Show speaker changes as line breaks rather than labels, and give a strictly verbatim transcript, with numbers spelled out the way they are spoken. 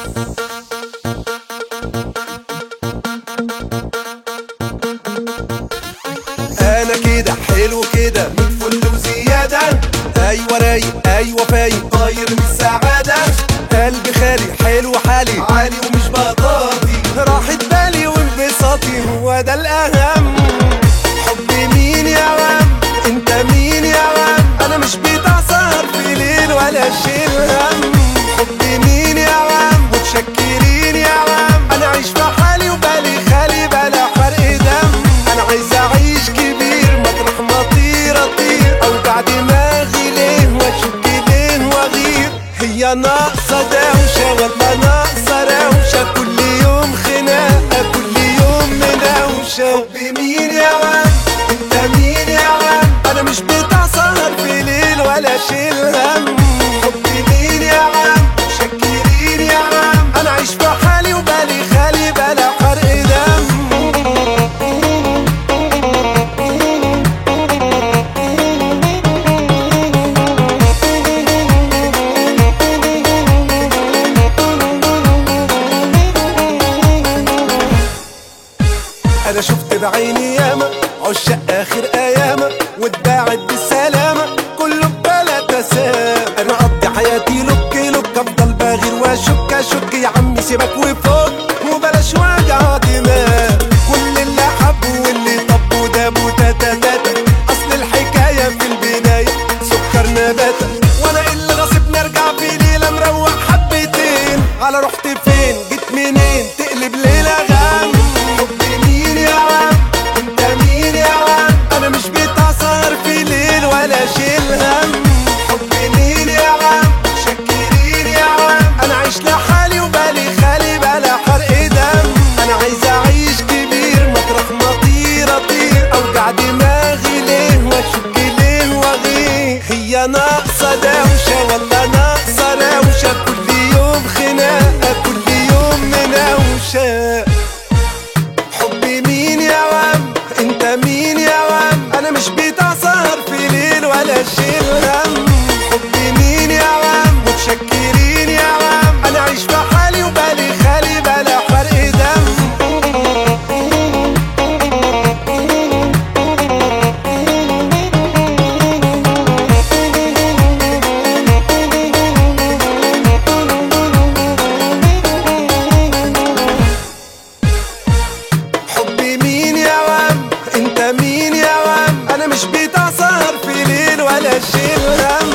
انا كده حلو كده من فل وزيادة، ايوه رايق ايوه فايق طاير من السعادة، قلبي خالي حلو حالي عالي ومش بطاطي، راحة بالي وانبساطي هو ده الاهم. حبي مين يا وام انت مين يا وام، انا مش بتاع سهر في ليل ولا شيل هم. حبي مين يا وام متشكرين يا وام، انا عايش في حالي وبالي خالي بلا فرق دم. انا عايز اعيش كبير مطرح ما اطير اطير، اوجع دماغي ليه واشك ليه واغير. هي ناقصة دوشة ولا ناقصة روشة، كل يوم خناقة كل يوم مناوشة. حبي مين يا وام انت مين يا وام، انا مش بتاع سهر في ليل ولا شيل هم. حبي مين يا وام متشكرين يا وام، انا عايش في حالي وبالي خالي بلا فرق دم. انا شفت بعيني ياما عشاق اخر اياما، واتباعت بالسلامة كله بلا تسام. انا اقضي حياتي لوك لوك افضل باغير واشك اشك، يا عمي سيبك وفوق وبلاش وجع دماغ. كل اللي حبه واللي طب وداب وتاتا تاتا، اصل الحكاية في البداية سكر نباتة، وانا اللي غصب نرجع في ليلة مروق حبتين. على رحت فين جيت منين تقلب ليلة غم. حبي مين يا وام انت مين يا وام، انا مش بتاع سهر في ليل ولا شيل هم. حبي مين يا وام متشكرين يا وام، انا عايش لحالي وبالي خالي بلا حرق دم. انا عايز اعيش كبير مطرح ما اطير اطير، اوجع دماغي ليه واشك ليه واغير. هي ناقصة دوشة ولا ناقصة روشة، كل يوم خناقة كل يوم مناوشة. حبي مين يا وام انت مين يا وام، انا مش بتاع سهر في ليل ولا شيل هم. حبي مين يا وام متشكرين يا وام، انا عايش في حالي وبالي خالي بلا فرق دم. حبي مين يا وام انت مين يا وام، انا مش بتاع سهر في ليل ولا شيل هم.